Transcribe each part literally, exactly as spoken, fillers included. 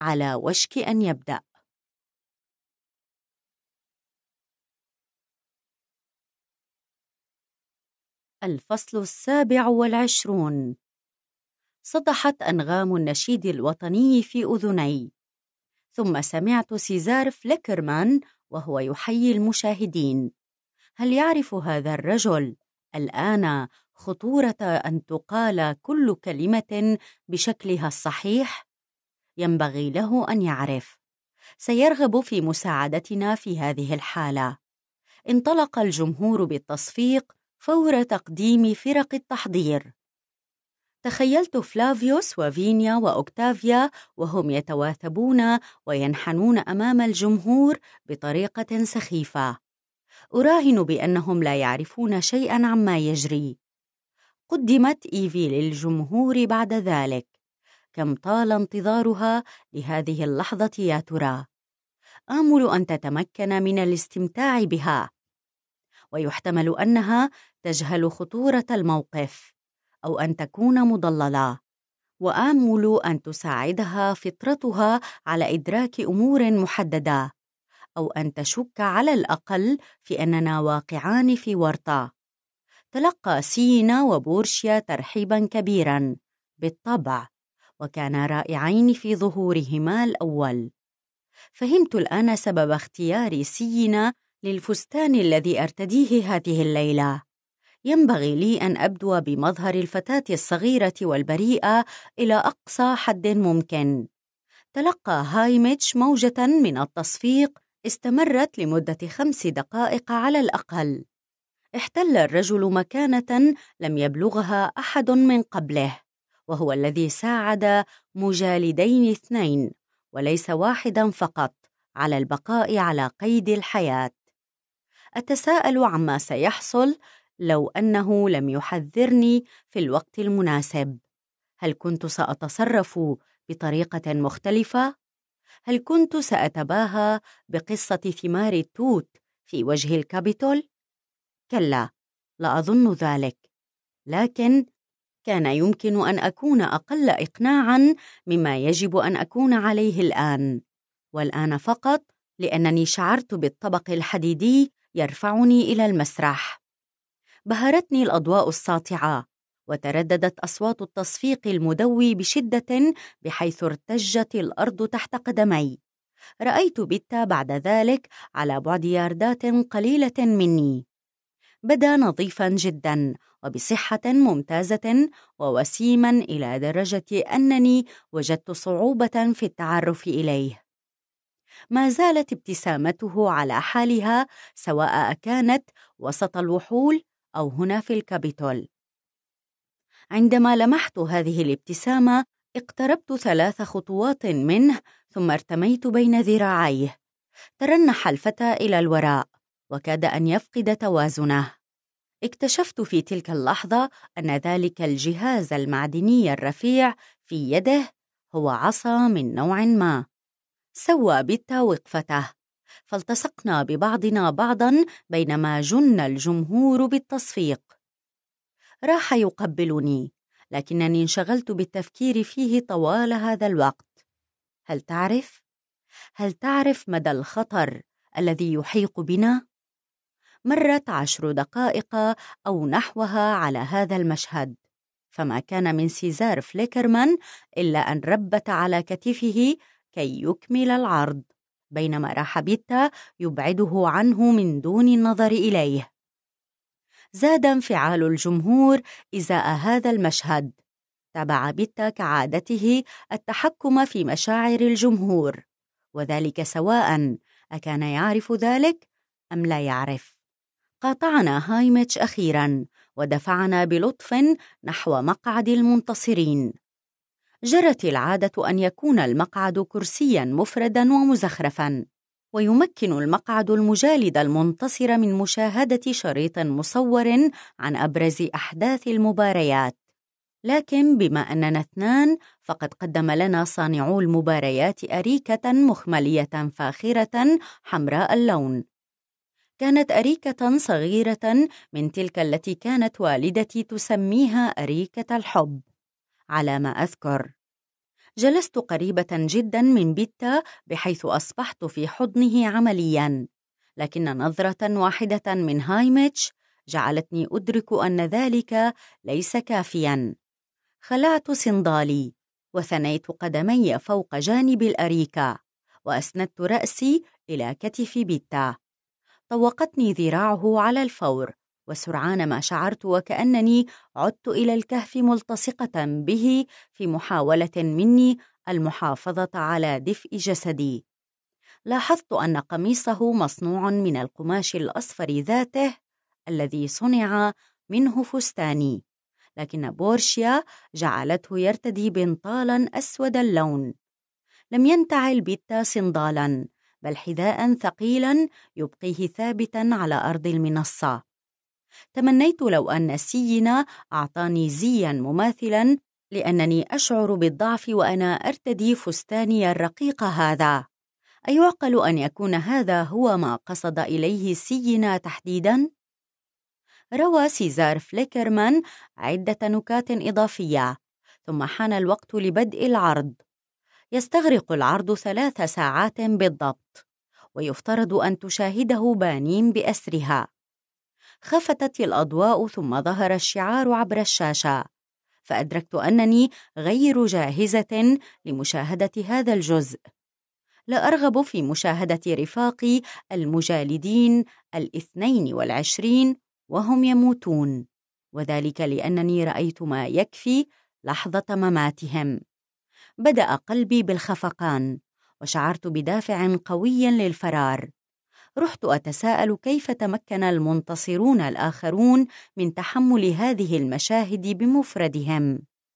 على وشك أن يبدأ. الفصل السابع والعشرون. صدحت أنغام النشيد الوطني في أذني، ثم سمعت سيزار فليكرمان وهو يحيي المشاهدين. هل يعرف هذا الرجل الآن خطورة أن تقال كل كلمة بشكلها الصحيح؟ ينبغي له أن يعرف. سيرغب في مساعدتنا في هذه الحالة. انطلق الجمهور بالتصفيق فور تقديم فرق التحضير. تخيلت فلافيوس وفينيا وأوكتافيا وهم يتواثبون وينحنون أمام الجمهور بطريقة سخيفة. أراهن بأنهم لا يعرفون شيئاً عما يجري. قدمت إيفي للجمهور بعد ذلك. كم طال انتظارها لهذه اللحظة يا ترى؟ آمل أن تتمكن من الاستمتاع بها، ويحتمل أنها تجهل خطورة الموقف أو أن تكون مضللة، وآمل أن تساعدها فطرتها على إدراك أمور محددة، أو أن تشك على الأقل في أننا واقعان في ورطة. تلقى سينا وبورشيا ترحيبا كبيرا بالطبع، وكانا رائعين في ظهورهما الأول. فهمت الآن سبب اختيار سينا للفستان الذي أرتديه هذه الليلة. ينبغي لي أن أبدو بمظهر الفتاة الصغيرة والبريئة إلى أقصى حد ممكن. تلقى هايميتش موجة من التصفيق استمرت لمدة خمس دقائق على الأقل. احتل الرجل مكانة لم يبلغها أحد من قبله، وهو الذي ساعد مجالدين اثنين وليس واحدا فقط على البقاء على قيد الحياة. أتساءل عما سيحصل لو أنه لم يحذرني في الوقت المناسب. هل كنت سأتصرف بطريقة مختلفة؟ هل كنت سأتباهى بقصة ثمار التوت في وجه الكابيتول؟ كلا، لا أظن ذلك. لكن كان يمكن أن أكون أقل إقناعاً مما يجب أن أكون عليه الآن، والآن فقط لأنني شعرت بالطبق الحديدي يرفعني إلى المسرح. بهرتني الأضواء الساطعة، وترددت أصوات التصفيق المدوي بشدة بحيث ارتجت الأرض تحت قدمي. رأيت بيتا بعد ذلك على بعد ياردات قليلة مني. بدا نظيفاً جداً وبصحة ممتازة ووسيماً إلى درجة أنني وجدت صعوبة في التعرف إليه. ما زالت ابتسامته على حالها، سواء كانت وسط الوحول أو هنا في الكابيتول. عندما لمحت هذه الابتسامة اقتربت ثلاث خطوات منه، ثم ارتميت بين ذراعيه. ترنح الفتى إلى الوراء وكاد أن يفقد توازنه. اكتشفت في تلك اللحظة أن ذلك الجهاز المعدني الرفيع في يده هو عصا من نوع ما. سوى بيتا وقفته، فالتصقنا ببعضنا بعضا بينما جن الجمهور بالتصفيق. راح يقبلني، لكنني انشغلت بالتفكير فيه طوال هذا الوقت. هل تعرف؟ هل تعرف مدى الخطر الذي يحيق بنا؟ مرت عشر دقائق أو نحوها على هذا المشهد، فما كان من سيزار فليكرمان إلا أن ربت على كتفه كي يكمل العرض، بينما راح بيتا يبعده عنه من دون النظر إليه. زاد انفعال الجمهور إزاء هذا المشهد. تبع بيتا كعادته التحكم في مشاعر الجمهور، وذلك سواء أكان يعرف ذلك أم لا يعرف. قاطعنا هايميتش أخيراً ودفعنا بلطف نحو مقعد المنتصرين. جرت العادة أن يكون المقعد كرسياً مفرداً ومزخرفاً، ويمكن المقعد المجالد المنتصر من مشاهدة شريط مصور عن أبرز أحداث المباريات. لكن بما أننا اثنان، فقد قدم لنا صانعو المباريات أريكة مخملية فاخرة حمراء اللون. كانت أريكة صغيرة من تلك التي كانت والدتي تسميها أريكة الحب على ما أذكر. جلست قريبة جدا من بيتا بحيث أصبحت في حضنه عمليا، لكن نظرة واحدة من هايميتش جعلتني أدرك أن ذلك ليس كافيا. خلعت صندالي وثنيت قدمي فوق جانب الأريكة وأسندت رأسي إلى كتف بيتا. طوقتني ذراعه على الفور، وسرعان ما شعرت وكأنني عدت إلى الكهف ملتصقة به في محاولة مني المحافظة على دفء جسدي. لاحظت أن قميصه مصنوع من القماش الأصفر ذاته الذي صنع منه فستاني، لكن بورشيا جعلته يرتدي بنطالا أسود اللون. لم ينتعل بيتا صندالا، بل حذاء ثقيلا يبقيه ثابتا على أرض المنصة. تمنيت لو أن سينا أعطاني زيا مماثلا، لأنني أشعر بالضعف وأنا أرتدي فستاني الرقيق هذا. أيعقل أن يكون هذا هو ما قصد إليه سينا تحديدا؟ روى سيزار فليكرمان عدة نكات إضافية، ثم حان الوقت لبدء العرض. يستغرق العرض ثلاث ساعات بالضبط، ويفترض أن تشاهده بانين بأسرها. خفتت الأضواء ثم ظهر الشعار عبر الشاشة، فأدركت أنني غير جاهزة لمشاهدة هذا الجزء. لا أرغب في مشاهدة رفاقي المجالدين الاثنين والعشرين وهم يموتون، وذلك لأنني رأيت ما يكفي لحظة مماتهم. بدأ قلبي بالخفقان، وشعرت بدافع قوي للفرار. رحت أتساءل كيف تمكن المنتصرون الآخرون من تحمل هذه المشاهد بمفردهم.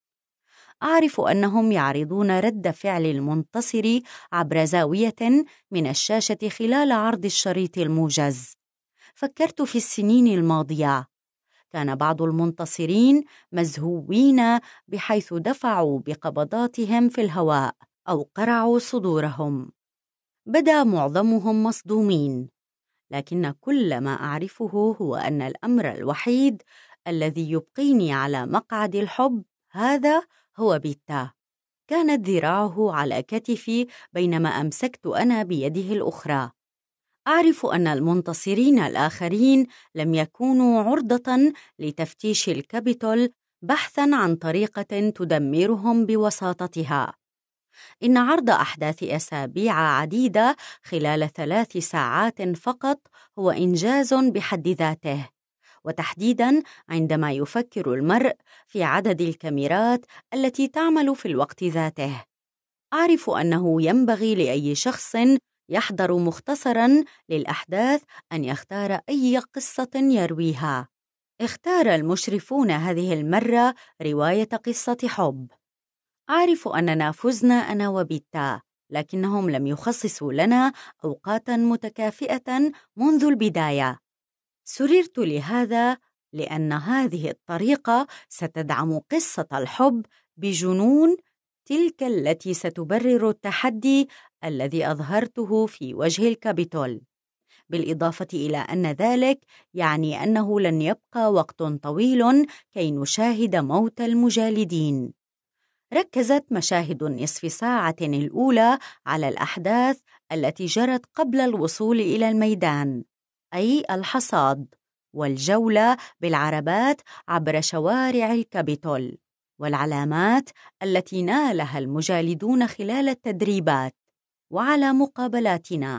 أعرف أنهم يعرضون رد فعل المنتصر عبر زاوية من الشاشة خلال عرض الشريط الموجز. فكرت في السنين الماضية، كان بعض المنتصرين مزهوين بحيث دفعوا بقبضاتهم في الهواء أو قرعوا صدورهم. بدا معظمهم مصدومين، لكن كل ما أعرفه هو أن الأمر الوحيد الذي يبقيني على مقعد الحب هذا هو بيتا. كانت ذراعه على كتفي بينما أمسكت أنا بيده الأخرى. أعرف أن المنتصرين الآخرين لم يكونوا عرضة لتفتيش الكابيتول بحثاً عن طريقة تدمرهم بوساطتها. إن عرض أحداث أسابيع عديدة خلال ثلاث ساعات فقط هو إنجاز بحد ذاته، وتحديداً عندما يفكر المرء في عدد الكاميرات التي تعمل في الوقت ذاته. أعرف أنه ينبغي لأي شخص يحضر مختصراً للأحداث أن يختار أي قصة يرويها. اختار المشرفون هذه المرة رواية قصة حب. أعرف أننا فزنا أنا وبيتا، لكنهم لم يخصصوا لنا أوقاتاً متكافئة منذ البداية. سررت لهذا لأن هذه الطريقة ستدعم قصة الحب بجنون، تلك التي ستبرر التحدي الذي أظهرته في وجه الكابيتول، بالإضافة إلى أن ذلك يعني أنه لن يبقى وقت طويل كي نشاهد موت المجالدين. ركزت مشاهد النصف ساعة الأولى على الأحداث التي جرت قبل الوصول إلى الميدان، أي الحصاد والجولة بالعربات عبر شوارع الكابيتول، والعلامات التي نالها المجالدون خلال التدريبات، وعلى مقابلاتنا.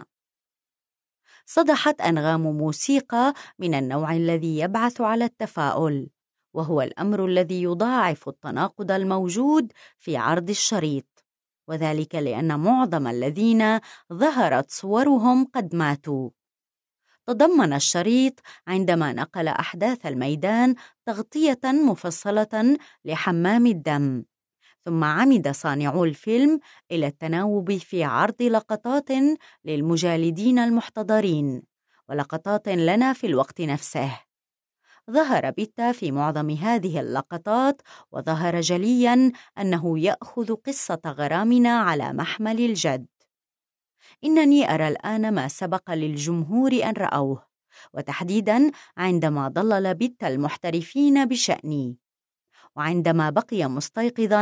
صدحت أنغام موسيقى من النوع الذي يبعث على التفاؤل، وهو الأمر الذي يضاعف التناقض الموجود في عرض الشريط، وذلك لأن معظم الذين ظهرت صورهم قد ماتوا. تضمن الشريط عندما نقل أحداث الميدان تغطية مفصلة لحمام الدم، ثم عمد صانعو الفيلم إلى التناوب في عرض لقطات للمجالدين المحتضرين ولقطات لنا في الوقت نفسه. ظهر بيتا في معظم هذه اللقطات، وظهر جلياً أنه يأخذ قصة غرامنا على محمل الجد. إنني أرى الآن ما سبق للجمهور أن رأوه، وتحديداً عندما ضلل بيتا المحترفين بشأني، وعندما بقي مستيقظاً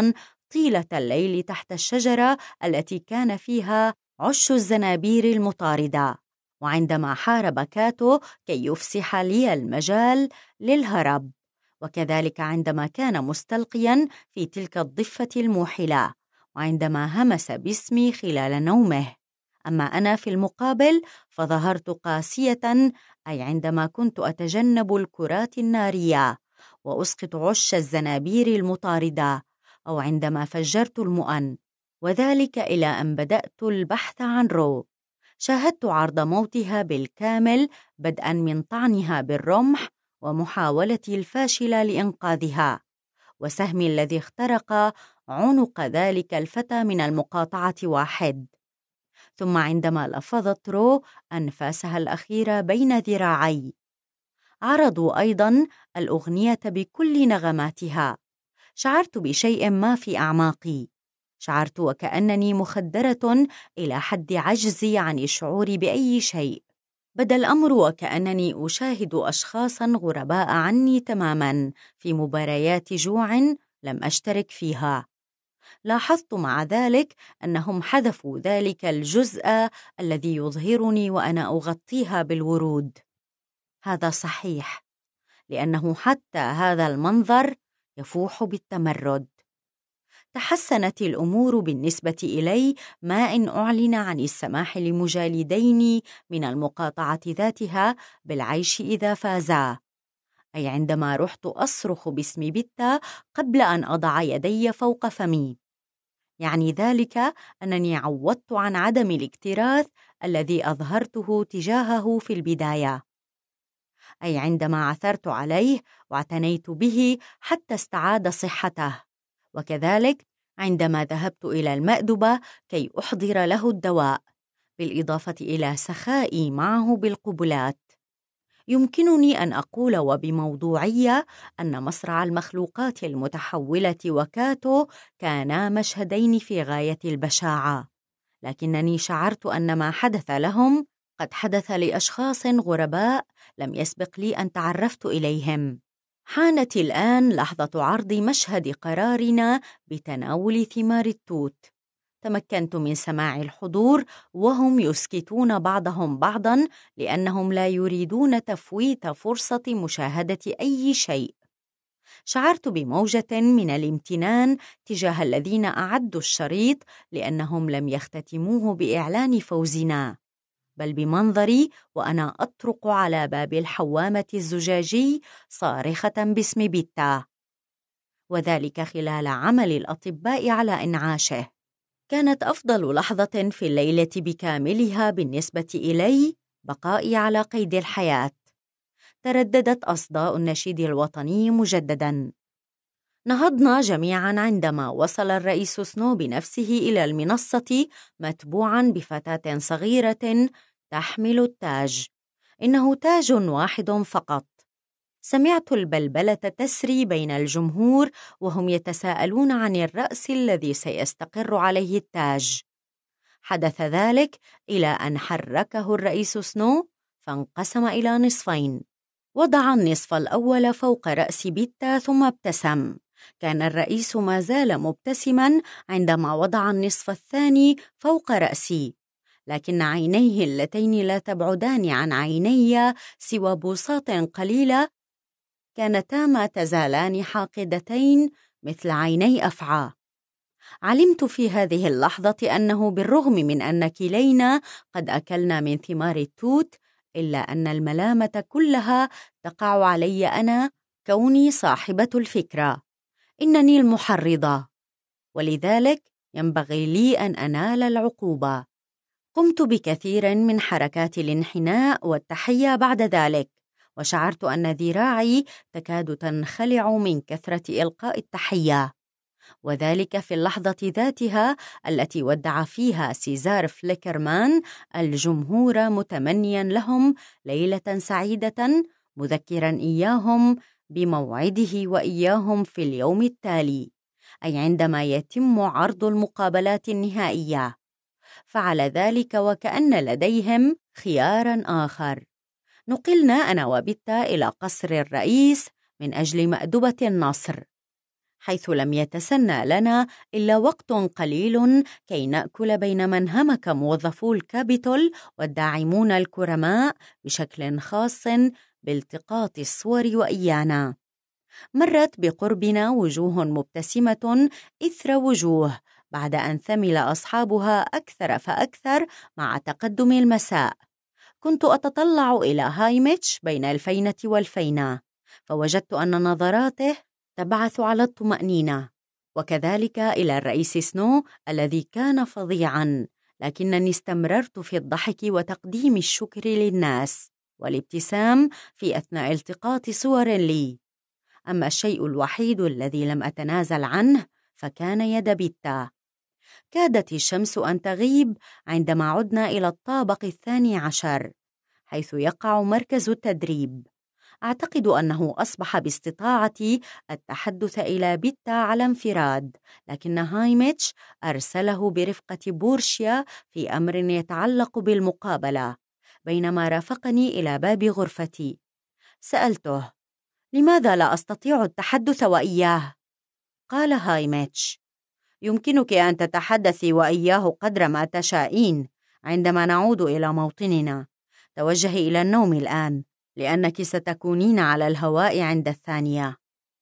طيلة الليل تحت الشجرة التي كان فيها عش الزنابير المطاردة، وعندما حارب كاتو كي يفسح لي المجال للهرب، وكذلك عندما كان مستلقياً في تلك الضفة الموحلة، وعندما همس باسمي خلال نومه. أما أنا في المقابل فظهرت قاسية، أي عندما كنت أتجنب الكرات النارية وأسقط عش الزنابير المطاردة، أو عندما فجرت المؤن، وذلك إلى أن بدأت البحث عن رو. شاهدت عرض موتها بالكامل، بدءاً من طعنها بالرمح ومحاولتي الفاشلة لإنقاذها، وسهمي الذي اخترق عنق ذلك الفتى من المقاطعة واحد. ثم عندما لفظت رو أنفاسها الأخيرة بين ذراعي، عرضوا أيضاً الأغنية بكل نغماتها. شعرت بشيء ما في أعماقي، شعرت وكأنني مخدرة إلى حد عجزي عن الشعور بأي شيء. بدا الأمر وكأنني أشاهد أشخاصاً غرباء عني تماماً في مباريات جوع لم أشترك فيها. لاحظت مع ذلك أنهم حذفوا ذلك الجزء الذي يظهرني وأنا أغطيها بالورود. هذا صحيح، لأنه حتى هذا المنظر يفوح بالتمرد. تحسنت الأمور بالنسبة إلي ما إن أعلن عن السماح لمجالدين من المقاطعة ذاتها بالعيش إذا فازا، أي عندما رحت أصرخ باسم بيتا قبل أن أضع يدي فوق فمي. يعني ذلك أنني عوضت عن عدم الاكتراث الذي أظهرته تجاهه في البداية، أي عندما عثرت عليه واعتنيت به حتى استعاد صحته، وكذلك عندما ذهبت إلى المأدبة كي أحضر له الدواء، بالإضافة إلى سخائي معه بالقبلات. يمكنني أن أقول وبموضوعية أن مصرع المخلوقات المتحولة وكاتو كانا مشهدين في غاية البشاعة، لكنني شعرت أن ما حدث لهم قد حدث لأشخاص غرباء لم يسبق لي أن تعرفت إليهم. حانت الآن لحظة عرض مشهد قرارنا بتناول ثمار التوت. تمكنت من سماع الحضور وهم يسكتون بعضهم بعضاً لأنهم لا يريدون تفويت فرصة مشاهدة أي شيء. شعرت بموجة من الامتنان تجاه الذين أعدوا الشريط، لأنهم لم يختتموه بإعلان فوزنا، بل بمنظري وأنا أطرق على باب الحوامة الزجاجي صارخة باسم بيتا، وذلك خلال عمل الأطباء على إنعاشه. كانت أفضل لحظة في الليلة بكاملها بالنسبة إلي بقائي على قيد الحياة. ترددت أصداء النشيد الوطني مجدداً. نهضنا جميعاً عندما وصل الرئيس سنو بنفسه إلى المنصة متبوعاً بفتاة صغيرة تحمل التاج. إنه تاج واحد فقط. سمعت البلبلة تسري بين الجمهور وهم يتساءلون عن الرأس الذي سيستقر عليه التاج. حدث ذلك إلى أن حركه الرئيس سنو فانقسم إلى نصفين. وضع النصف الأول فوق رأس بيتا ثم ابتسم. كان الرئيس ما زال مبتسماً عندما وضع النصف الثاني فوق رأسي، لكن عينيه اللتين لا تبعدان عن عيني سوى بوصات قليلة كانتا ما تزالان حاقدتين مثل عيني أفعى. علمت في هذه اللحظة أنه بالرغم من أن كلينا قد أكلنا من ثمار التوت، إلا أن الملامة كلها تقع علي أنا كوني صاحبة الفكرة. إنني المحرضة، ولذلك ينبغي لي أن أنال العقوبة. قمت بكثير من حركات الانحناء والتحية بعد ذلك، وشعرت أن ذراعي تكاد تنخلع من كثرة إلقاء التحية، وذلك في اللحظة ذاتها التي ودع فيها سيزار فليكرمان الجمهور متمنيا لهم ليلة سعيدة، مذكرا إياهم بموعده وإياهم في اليوم التالي، أي عندما يتم عرض المقابلات النهائية. فعل ذلك وكأن لديهم خيارا آخر. نقلنا أنا وبيتا إلى قصر الرئيس من أجل مأدبة النصر. حيث لم يتسنى لنا إلا وقت قليل كي نأكل بينما انهمك موظفو الكابيتول والداعمون الكرماء بشكل خاص بالتقاط الصور وإيانا. مرت بقربنا وجوه مبتسمة إثر وجوه بعد أن ثمل أصحابها أكثر فأكثر مع تقدم المساء. كنت أتطلع إلى هايميتش بين الفينة والفينة، فوجدت أن نظراته تبعث على الطمأنينة، وكذلك إلى الرئيس سنو الذي كان فظيعاً، لكنني استمررت في الضحك وتقديم الشكر للناس والابتسام في أثناء التقاط صور لي. أما الشيء الوحيد الذي لم أتنازل عنه فكان يد بيتا. كادت الشمس أن تغيب عندما عدنا إلى الطابق الثاني عشر حيث يقع مركز التدريب. أعتقد أنه أصبح باستطاعتي التحدث إلى بيتا على انفراد، لكن هايميتش أرسله برفقة بورشيا في أمر يتعلق بالمقابلة بينما رافقني إلى باب غرفتي. سألته: لماذا لا أستطيع التحدث وإياه؟ قال هايميتش: يمكنك أن تتحدثي وإياه قدر ما تشائين عندما نعود إلى موطننا. توجهي إلى النوم الآن لأنك ستكونين على الهواء عند الثانية.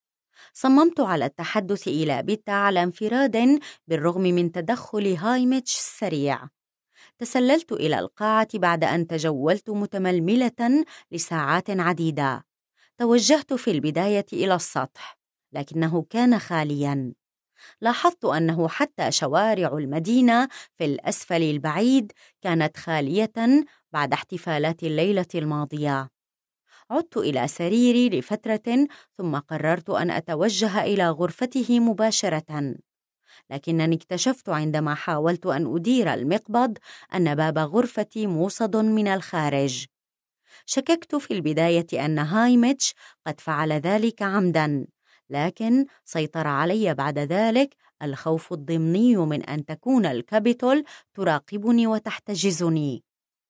صممت على التحدث إلى بيتا على انفراد بالرغم من تدخل هايميتش السريع. تسللت إلى القاعة بعد أن تجولت متململة لساعات عديدة. توجهت في البداية إلى السطح لكنه كان خالياً. لاحظت أنه حتى شوارع المدينة في الأسفل البعيد كانت خالية بعد احتفالات الليلة الماضية. عدت إلى سريري لفترة ثم قررت أن أتوجه إلى غرفته مباشرة، لكنني اكتشفت عندما حاولت أن أدير المقبض أن باب غرفتي موصد من الخارج. شككت في البداية أن هايميتش قد فعل ذلك عمداً، لكن سيطر علي بعد ذلك الخوف الضمني من أن تكون الكابيتول تراقبني وتحتجزني،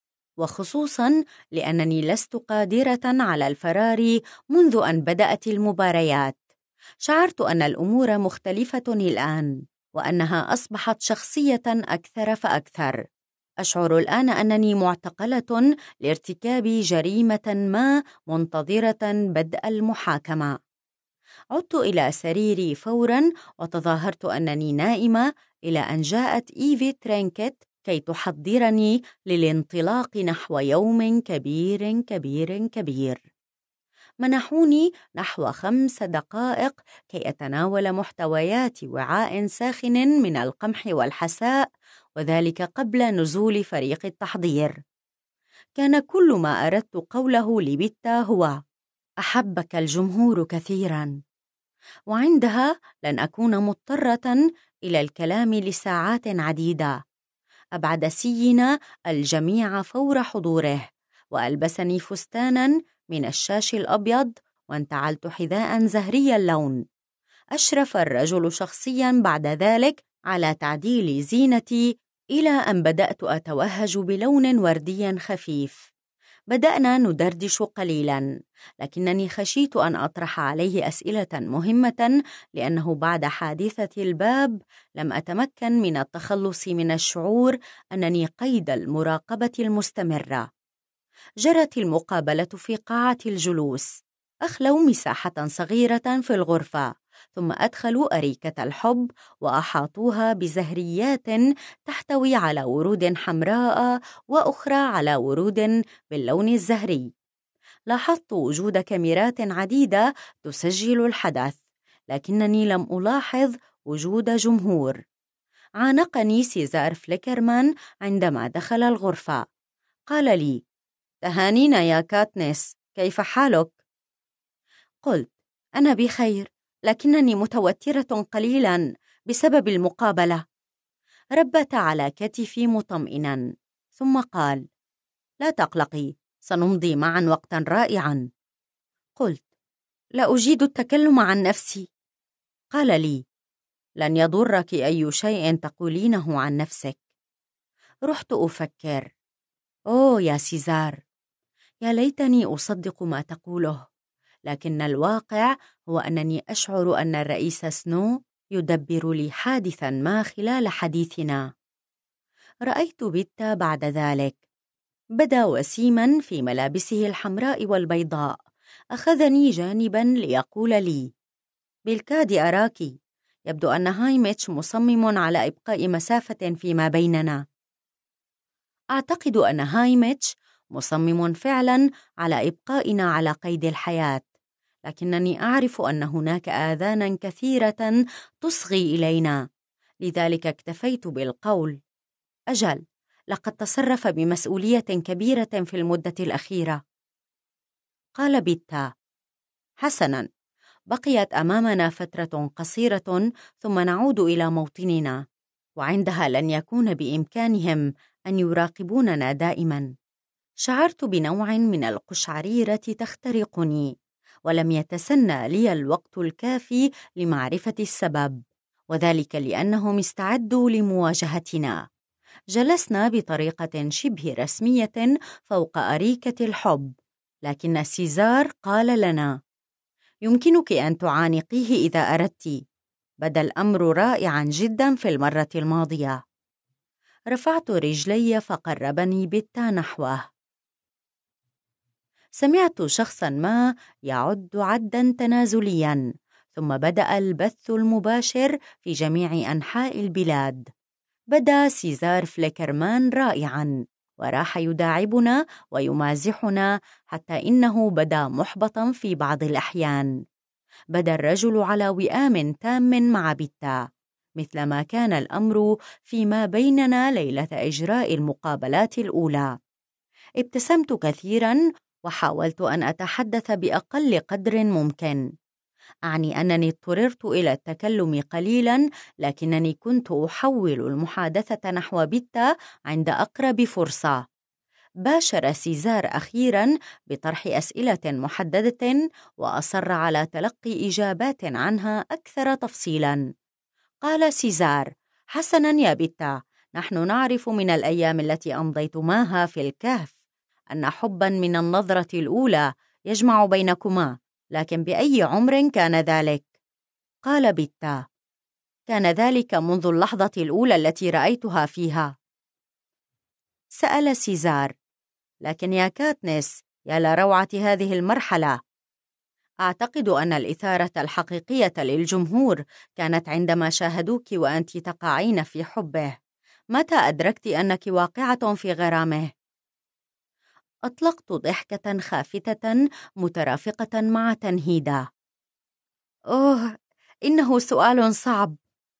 وخصوصاً لأنني لست قادرة على الفرار منذ أن بدأت المباريات. شعرت أن الأمور مختلفة الآن وأنها أصبحت شخصية أكثر فأكثر. أشعر الآن أنني معتقلة لارتكاب جريمة ما منتظرة بدء المحاكمة. عدت إلى سريري فوراً وتظاهرت أنني نائمة إلى أن جاءت إيفي ترينكيت كي تحضرني للانطلاق نحو يوم كبير كبير كبير. منحوني نحو خمس دقائق كي أتناول محتويات وعاء ساخن من القمح والحساء، وذلك قبل نزول فريق التحضير. كان كل ما أردت قوله لبيتا هو: أحبك الجمهور كثيراً. وعندها لن أكون مضطرة إلى الكلام لساعات عديدة. أبعد سينا الجميع فور حضوره، وألبسني فستاناً من الشاش الأبيض وانتعلت حذاء زهري اللون. أشرف الرجل شخصياً بعد ذلك على تعديل زينتي إلى أن بدأت أتوهج بلون وردي خفيف. بدأنا ندردش قليلاً، لكنني خشيت أن أطرح عليه أسئلة مهمة لأنه بعد حادثة الباب لم أتمكن من التخلص من الشعور أنني قيد المراقبة المستمرة. جرت المقابلة في قاعة الجلوس. أخلوا مساحة صغيرة في الغرفة، ثم أدخلوا أريكة الحب وأحاطوها بزهريات تحتوي على ورود حمراء وأخرى على ورود باللون الزهري. لاحظت وجود كاميرات عديدة تسجل الحدث، لكنني لم ألاحظ وجود جمهور. عانقني سيزار فليكرمان عندما دخل الغرفة. قال لي: تهانينا يا كاتنيس، كيف حالك؟ قلت: أنا بخير، لكنني متوترة قليلاً بسبب المقابلة. ربت على كتفي مطمئناً، ثم قال: لا تقلقي، سنمضي معاً وقتاً رائعاً. قلت: لا أجيد التكلم عن نفسي. قال لي: لن يضرك أي شيء تقولينه عن نفسك. رحت أفكر: أوه يا سيزار، يا ليتني أصدق ما تقوله، لكن الواقع هو أنني أشعر أن الرئيس سنو يدبر لي حادثاً ما خلال حديثنا. رأيت بيتا بعد ذلك. بدا وسيماً في ملابسه الحمراء والبيضاء. أخذني جانباً ليقول لي: بالكاد أراكِ، يبدو أن هايميتش مصمم على إبقاء مسافة فيما بيننا. أعتقد أن هايميتش مصمم فعلاً على إبقائنا على قيد الحياة، لكنني أعرف أن هناك آذاناً كثيرة تصغي إلينا، لذلك اكتفيت بالقول: أجل، لقد تصرف بمسؤولية كبيرة في المدة الأخيرة. قال بيتا: حسناً، بقيت أمامنا فترة قصيرة ثم نعود إلى موطننا، وعندها لن يكون بإمكانهم أن يراقبوننا دائماً. شعرت بنوع من القشعريرة تخترقني، ولم يتسنى لي الوقت الكافي لمعرفة السبب، وذلك لأنهم استعدوا لمواجهتنا. جلسنا بطريقة شبه رسمية فوق أريكة الحب، لكن سيزار قال لنا: يمكنك أن تعانقيه إذا أردت. بدا الأمر رائعا جدا في المرة الماضية. رفعت رجلي فقربني بيتا نحوه. سمعت شخصا ما يعد عدا تنازليا، ثم بدأ البث المباشر في جميع أنحاء البلاد. بدا سيزار فليكرمان رائعا، وراح يداعبنا ويمازحنا حتى إنه بدا محبطا في بعض الأحيان. بدا الرجل على وئام تام مع بيتا، مثلما كان الأمر فيما بيننا ليلة إجراء المقابلات الأولى. ابتسمت كثيرا وحاولت أن أتحدث بأقل قدر ممكن. أعني أنني اضطررت إلى التكلم قليلا، لكنني كنت أحول المحادثة نحو بيتا عند أقرب فرصة. باشر سيزار أخيراً بطرح أسئلة محددة، وأصر على تلقي إجابات عنها أكثر تفصيلاً. قال سيزار: حسناً يا بيتا، نحن نعرف من الأيام التي أمضيتماها في الكهف أن حباً من النظرة الأولى يجمع بينكما، لكن بأي عمر كان ذلك؟ قال بيتا: كان ذلك منذ اللحظة الأولى التي رأيتها فيها. سأل سيزار: لكن يا كاتنس، يا لروعة هذه المرحلة. أعتقد أن الإثارة الحقيقية للجمهور كانت عندما شاهدوك وأنت تقعين في حبه. متى أدركت أنك واقعة في غرامه؟ أطلقت ضحكة خافتة مترافقة مع تنهيدة. أوه، إنه سؤال صعب.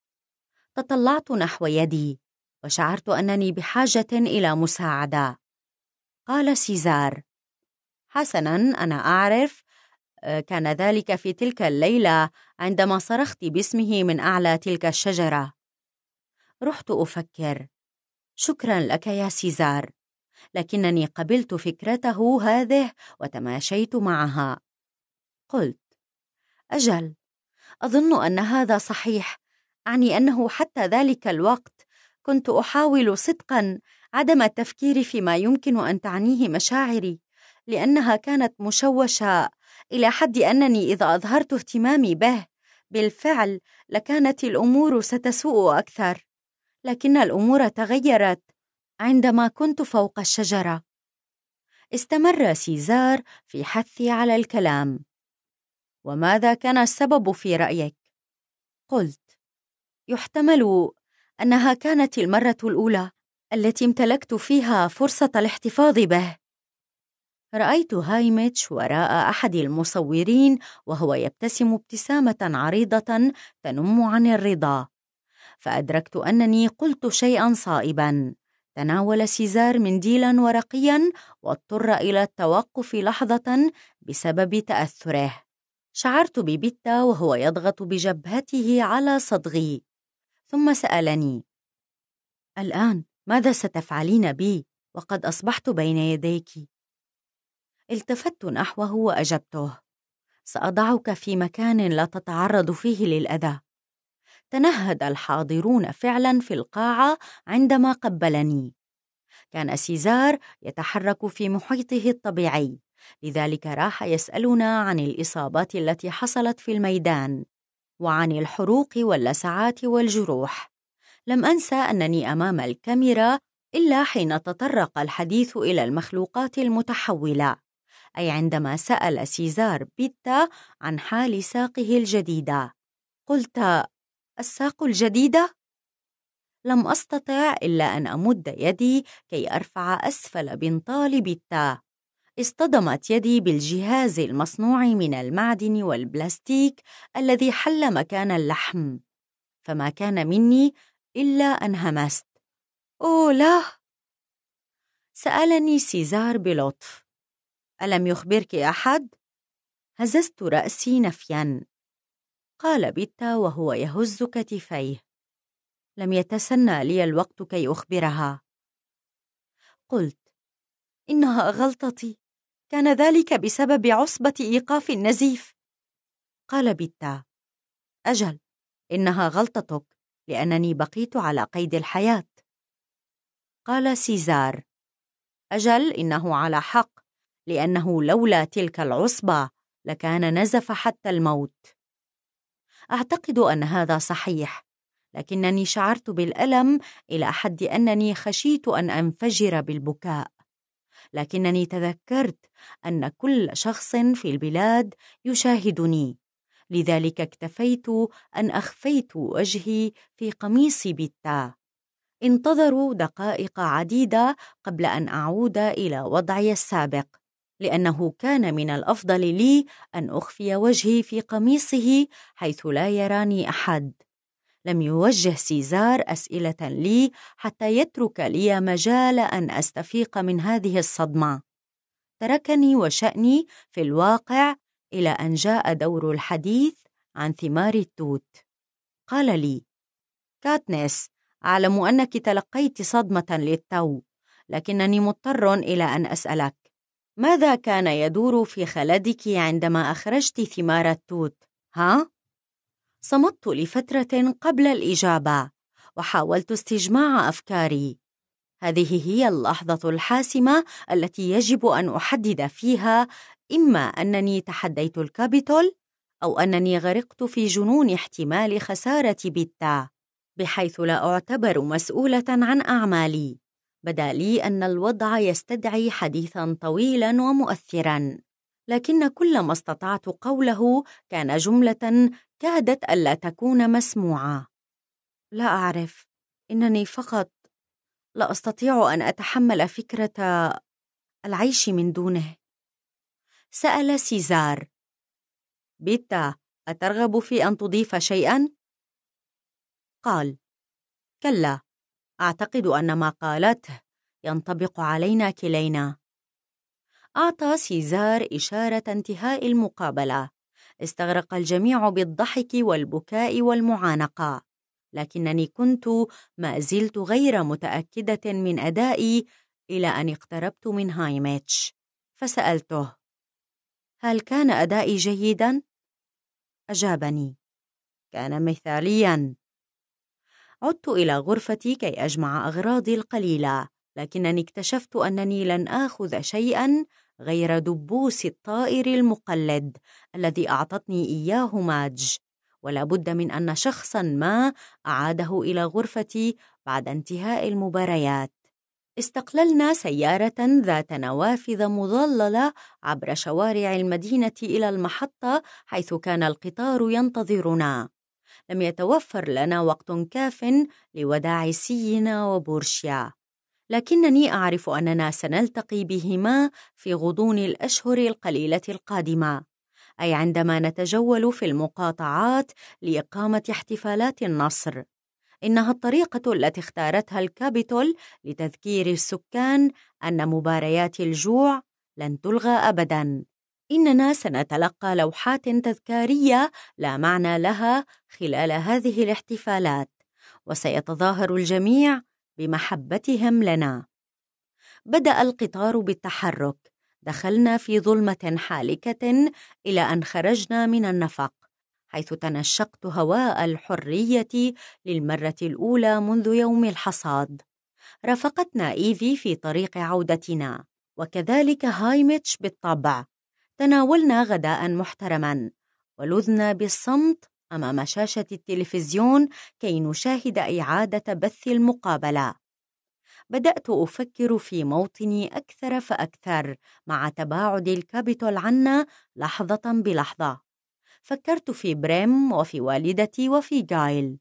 تطلعت نحو يدي وشعرت أنني بحاجة إلى مساعدة. قال سيزار: حسناً، أنا أعرف. كان ذلك في تلك الليلة عندما صرخت باسمه من أعلى تلك الشجرة. رحت أفكر. شكراً لك يا سيزار، لكنني قبلت فكرته هذه وتماشيت معها. قلت: أجل، أظن أن هذا صحيح. أعني أنه حتى ذلك الوقت كنت أحاول صدقاً عدم التفكير فيما يمكن أن تعنيه مشاعري، لأنها كانت مشوشة إلى حد أنني إذا أظهرت اهتمامي به بالفعل لكانت الأمور ستسوء أكثر. لكن الأمور تغيرت عندما كنت فوق الشجرة. استمر سيزار في حثي على الكلام. وماذا كان السبب في رأيك؟ قلت: يحتمل أنها كانت المرة الأولى التي امتلكت فيها فرصة الاحتفاظ به. رأيت هايميتش وراء أحد المصورين وهو يبتسم ابتسامة عريضة تنم عن الرضا، فأدركت أنني قلت شيئا صائبا. تناول سيزار منديلا ورقيا واضطر إلى التوقف لحظة بسبب تأثره. شعرت ببيتا وهو يضغط بجبهته على صدغي، ثم سألني: الآن ماذا ستفعلين بي وقد أصبحت بين يديك؟ التفت نحوه وأجبته: سأضعك في مكان لا تتعرض فيه للأذى. تنهد الحاضرون فعلا في القاعة عندما قبلني. كان سيزار يتحرك في محيطه الطبيعي، لذلك راح يسألنا عن الإصابات التي حصلت في الميدان وعن الحروق واللسعات والجروح. لم أنسى أنني أمام الكاميرا إلا حين تطرق الحديث إلى المخلوقات المتحولة، أي عندما سأل سيزار بيتا عن حال ساقه الجديدة. قلت: الساق الجديدة؟ لم أستطع إلا أن أمد يدي كي أرفع أسفل بنطال بيتا. اصطدمت يدي بالجهاز المصنوع من المعدن والبلاستيك الذي حل مكان اللحم، فما كان مني إلا أن همست: أوه لا! سألني سيزار بلطف: ألم يخبرك أحد؟ هززت رأسي نفياً. قال بيتا وهو يهز كتفيه: لم يتسنى لي الوقت كي أخبرها. قلت: إنها غلطتي، كان ذلك بسبب عصبة إيقاف النزيف. قال بيتا: أجل، إنها غلطتك لأنني بقيت على قيد الحياة. قال سيزار: أجل، إنه على حق، لأنه لولا تلك العصبة لكان نزف حتى الموت. أعتقد أن هذا صحيح، لكنني شعرت بالألم إلى حد أنني خشيت أن أنفجر بالبكاء. لكنني تذكرت أن كل شخص في البلاد يشاهدني، لذلك اكتفيت أن أخفيت وجهي في قميص بيتا. انتظروا دقائق عديدة قبل أن أعود إلى وضعي السابق، لأنه كان من الأفضل لي أن أخفي وجهي في قميصه حيث لا يراني أحد. لم يوجه سيزار أسئلة لي حتى يترك لي مجال أن أستفيق من هذه الصدمة. تركني وشأني في الواقع إلى أن جاء دور الحديث عن ثمار التوت. قال لي: كاتنيس، أعلم أنك تلقيت صدمة للتو، لكنني مضطر إلى أن أسألك: ماذا كان يدور في خلدك عندما أخرجت ثمار التوت؟ ها؟ صمت لفترة قبل الإجابة، وحاولت استجماع أفكاري. هذه هي اللحظة الحاسمة التي يجب أن أحدد فيها إما أنني تحديت الكابيتول أو أنني غرقت في جنون احتمال خسارة بيتا، بحيث لا أعتبر مسؤولة عن أعمالي. بدا لي أن الوضع يستدعي حديثاً طويلاً ومؤثراً، لكن كل ما استطعت قوله كان جملة كادت ألا تكون مسموعة: لا أعرف، إنني فقط لا أستطيع أن أتحمل فكرة العيش من دونه. سأل سيزار: بيتا، أترغب في أن تضيف شيئاً؟ قال: كلا، أعتقد أن ما قالته ينطبق علينا كلينا. أعطى سيزار إشارة انتهاء المقابلة. استغرق الجميع بالضحك والبكاء والمعانقة، لكنني كنت ما زلت غير متأكدة من أدائي إلى أن اقتربت من هايميتش فسألته: هل كان أدائي جيداً؟ أجابني: كان مثالياً. عدت إلى غرفتي كي أجمع أغراضي القليلة، لكنني اكتشفت أنني لن آخذ شيئاً غير دبوس الطائر المقلد الذي أعطتني إياه ماج، ولا بد من أن شخصاً ما أعاده إلى غرفتي بعد انتهاء المباريات. استقللنا سيارة ذات نوافذ مظللة عبر شوارع المدينة إلى المحطة حيث كان القطار ينتظرنا. لم يتوفر لنا وقت كاف لوداع سينا وبورشيا، لكنني أعرف أننا سنلتقي بهما في غضون الأشهر القليلة القادمة، أي عندما نتجول في المقاطعات لإقامة احتفالات النصر. إنها الطريقة التي اختارتها الكابيتول لتذكير السكان أن مباريات الجوع لن تلغى أبداً. إننا سنتلقى لوحات تذكارية لا معنى لها خلال هذه الاحتفالات، وسيتظاهر الجميع بمحبتهم لنا. بدأ القطار بالتحرك. دخلنا في ظلمة حالكة إلى أن خرجنا من النفق، حيث تنشقت هواء الحرية للمرة الأولى منذ يوم الحصاد. رافقتنا إيفي في طريق عودتنا. وكذلك هايميتش بالطبع. تناولنا غداء محترما ولذنا بالصمت أمام شاشة التلفزيون كي نشاهد إعادة بث المقابلة. بدأت أفكر في موطني أكثر فأكثر مع تباعد الكابيتول عنا لحظة بلحظة. فكرت في بريم وفي والدتي وفي جايل.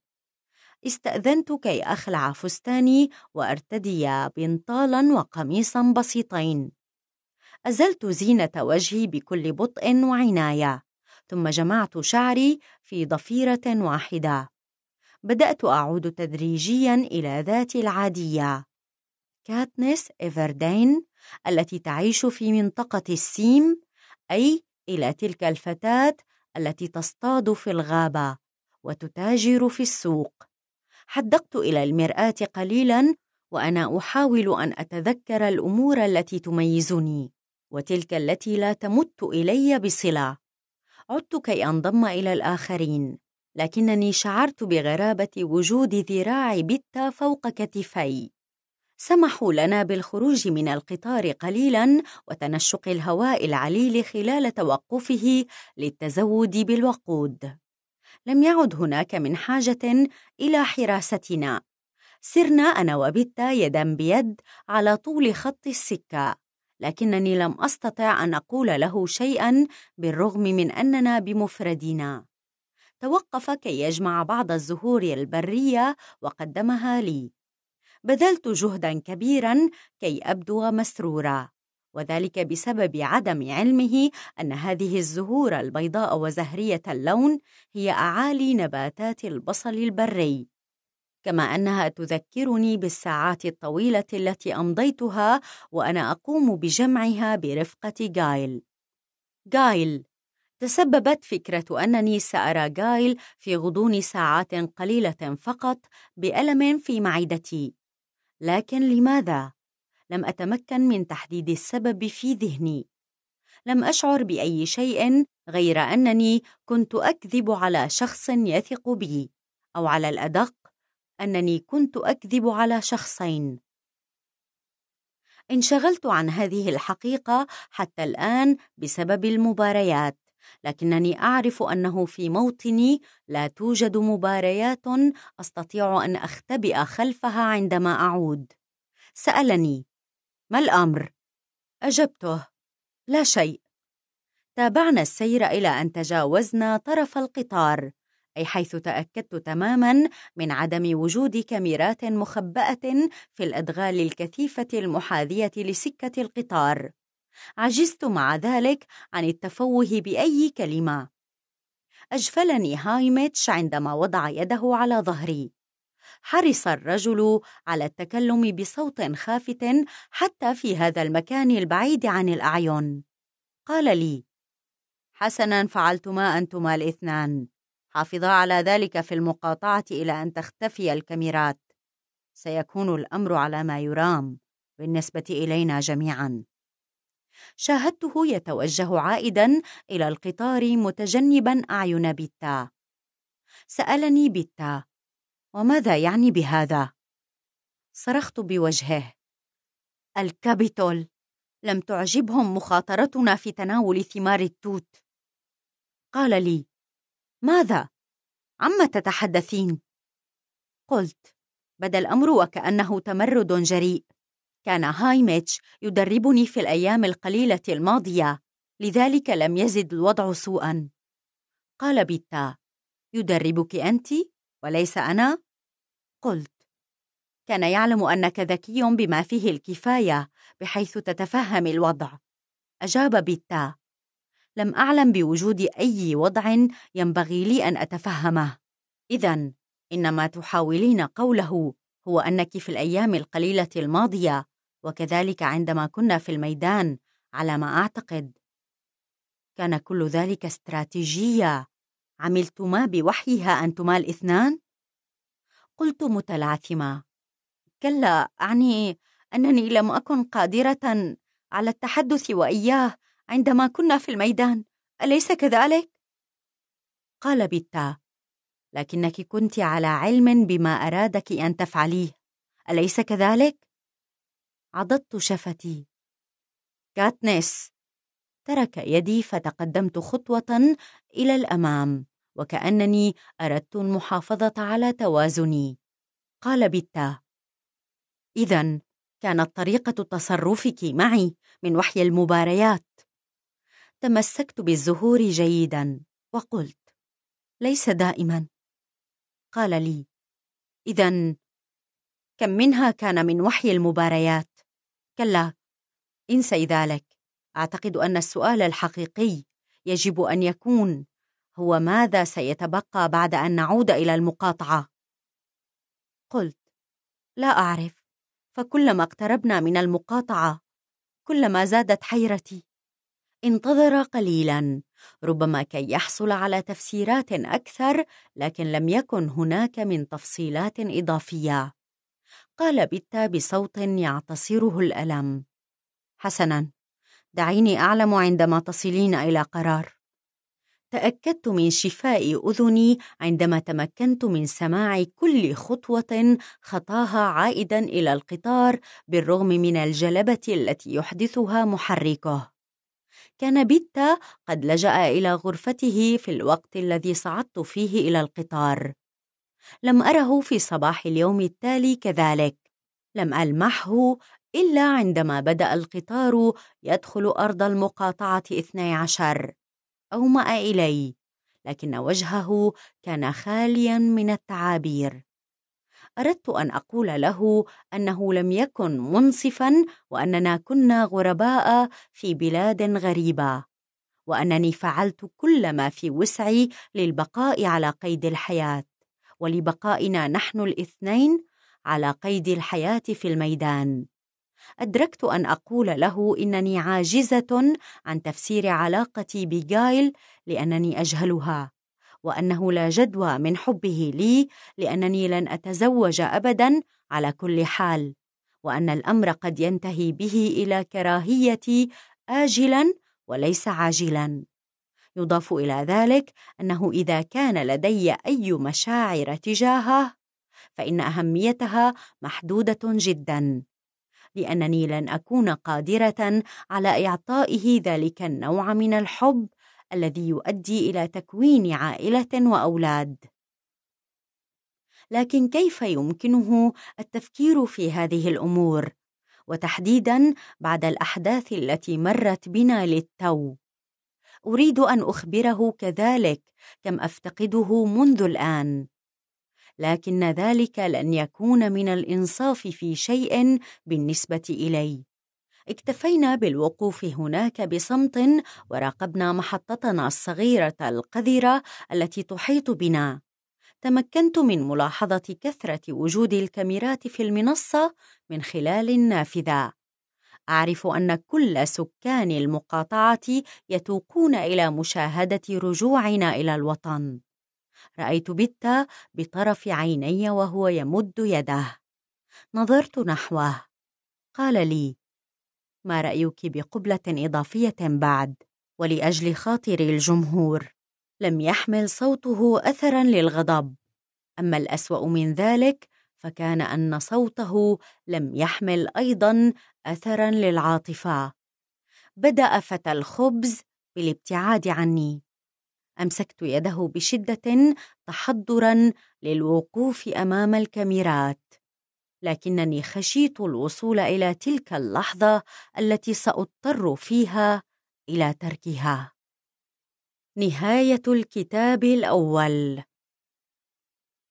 استأذنت كي أخلع فستاني وأرتدي بنطالا وقميصا بسيطين. أزلت زينة وجهي بكل بطء وعناية، ثم جمعت شعري في ضفيرة واحدة. بدأت أعود تدريجيا إلى ذاتي العادية، كاتنيس إيفردين التي تعيش في منطقة السيم، أي إلى تلك الفتاة التي تصطاد في الغابة وتتاجر في السوق. حدقت إلى المرآة قليلا وأنا أحاول أن أتذكر الأمور التي تميزني وتلك التي لا تمت إلي بصلة. عدت كي أنضم إلى الآخرين، لكنني شعرت بغرابة وجود ذراع بيتا فوق كتفي. سمحوا لنا بالخروج من القطار قليلا وتنشق الهواء العليل خلال توقفه للتزود بالوقود. لم يعد هناك من حاجة إلى حراستنا. سرنا أنا وبيتا يدا بيد على طول خط السكة، لكنني لم أستطع أن أقول له شيئا بالرغم من أننا بمفردنا. توقف كي يجمع بعض الزهور البرية وقدمها لي. بذلت جهدا كبيرا كي أبدو مسرورا، وذلك بسبب عدم علمه أن هذه الزهور البيضاء وزهرية اللون هي أعالي نباتات البصل البري، كما أنها تذكرني بالساعات الطويلة التي أمضيتها وأنا أقوم بجمعها برفقة جايل. جايل تسببت فكرة أنني سأرى جايل في غضون ساعات قليلة فقط بألم في معدتي، لكن لماذا؟ لم أتمكن من تحديد السبب في ذهني. لم أشعر بأي شيء غير أنني كنت أكذب على شخص يثق بي، أو على الأدق أنني كنت أكذب على شخصين. انشغلت عن هذه الحقيقة حتى الآن بسبب المباريات، لكنني أعرف أنه في موطني لا توجد مباريات أستطيع أن أختبئ خلفها عندما أعود. سألني: ما الأمر؟ أجبته: لا شيء. تابعنا السير إلى أن تجاوزنا طرف القطار، أي حيث تأكدت تماماً من عدم وجود كاميرات مخبأة في الأدغال الكثيفة المحاذية لسكة القطار. عجزت مع ذلك عن التفوه بأي كلمة. أجفلني هايميتش عندما وضع يده على ظهري. حرص الرجل على التكلم بصوت خافت حتى في هذا المكان البعيد عن الأعين. قال لي: حسناً فعلتما أنتما الاثنان. حافظا على ذلك في المقاطعة إلى أن تختفي الكاميرات. سيكون الأمر على ما يرام بالنسبة إلينا جميعاً. شاهدته يتوجه عائداً إلى القطار متجنباً أعين بيتا. سألني بيتا: وماذا يعني بهذا؟ صرخت بوجهه: الكابيتول، لم تعجبهم مخاطرتنا في تناول ثمار التوت. قال لي: ماذا؟ عما تتحدثين؟ قلت: بدا الأمر وكأنه تمرد جريء. كان هايميتش يدربني في الأيام القليلة الماضية، لذلك لم يزد الوضع سوءا. قال بيتا: يدربك أنت وليس أنا؟ قلت: كان يعلم أنك ذكي بما فيه الكفاية بحيث تتفهم الوضع. أجاب بيتا: لم أعلم بوجود أي وضع ينبغي لي أن أتفهمه. إذن إنما تحاولين قوله هو أنك في الأيام القليلة الماضية، وكذلك عندما كنا في الميدان على ما أعتقد، كان كل ذلك استراتيجية عملتما بوحيها أنتما الاثنان؟ قلت متلعثمة: كلا، أعني أنني لم أكن قادرة على التحدث وإياه عندما كنا في الميدان، أليس كذلك؟ قال بيتا: لكنك كنت على علم بما أرادك أن تفعليه، أليس كذلك؟ عضدت شفتي. كاتنيس. ترك يدي فتقدمت خطوة إلى الأمام وكأنني أردت المحافظة على توازني. قال بيتا: إذن كانت طريقة تصرفك معي من وحي المباريات. تمسكت بالزهور جيدا وقلت: ليس دائما. قال لي: إذن كم منها كان من وحي المباريات؟ كلا، انسي ذلك. أعتقد أن السؤال الحقيقي يجب أن يكون هو ماذا سيتبقى بعد أن نعود إلى المقاطعة؟ قلت: لا أعرف، فكلما اقتربنا من المقاطعة كلما زادت حيرتي. انتظر قليلا، ربما كي يحصل على تفسيرات أكثر، لكن لم يكن هناك من تفصيلات إضافية. قال بيتا بصوت يعتصره الألم: حسنا، دعيني أعلم عندما تصلين إلى قرار. تأكدت من شفاء أذني عندما تمكنت من سماع كل خطوة خطاها عائدا إلى القطار، بالرغم من الجلبة التي يحدثها محركه. كان بيتا قد لجأ إلى غرفته في الوقت الذي صعدت فيه إلى القطار. لم أره في صباح اليوم التالي كذلك. لم ألمحه إلا عندما بدأ القطار يدخل أرض المقاطعة اثني عشر. أومأ إلي، لكن وجهه كان خاليا من التعابير. أردت أن أقول له أنه لم يكن منصفا، وأننا كنا غرباء في بلاد غريبة، وأنني فعلت كل ما في وسعي للبقاء على قيد الحياة، ولبقائنا نحن الاثنين على قيد الحياة في الميدان. أدركت أن أقول له إنني عاجزة عن تفسير علاقتي بجايل لأنني أجهلها، وأنه لا جدوى من حبه لي لأنني لن أتزوج أبدا على كل حال، وأن الأمر قد ينتهي به إلى كراهيتي آجلا وليس عاجلا. يضاف إلى ذلك أنه إذا كان لدي أي مشاعر تجاهه فإن أهميتها محدودة جدا، لأنني لن أكون قادرة على إعطائه ذلك النوع من الحب الذي يؤدي إلى تكوين عائلة وأولاد. لكن كيف يمكنه التفكير في هذه الأمور، وتحديداً بعد الأحداث التي مرت بنا للتو؟ أريد أن أخبره كذلك كم أفتقده منذ الآن، لكن ذلك لن يكون من الإنصاف في شيء بالنسبة إلي. اكتفينا بالوقوف هناك بصمت وراقبنا محطتنا الصغيرة القذرة التي تحيط بنا. تمكنت من ملاحظة كثرة وجود الكاميرات في المنصة من خلال النافذة. أعرف أن كل سكان المقاطعة يتوقون إلى مشاهدة رجوعنا إلى الوطن. رأيت بيتا بطرف عيني وهو يمد يده. نظرت نحوه. قال لي: ما رأيك بقبلة إضافية بعد؟ ولأجل خاطر الجمهور. لم يحمل صوته أثرا للغضب، أما الأسوأ من ذلك فكان أن صوته لم يحمل أيضا أثرا للعاطفة. بدأ فتى الخبز بالابتعاد عني. أمسكت يده بشدة تحضرا للوقوف أمام الكاميرات، لكنني خشيت الوصول إلى تلك اللحظة التي سأضطر فيها إلى تركها. نهاية الكتاب الأول.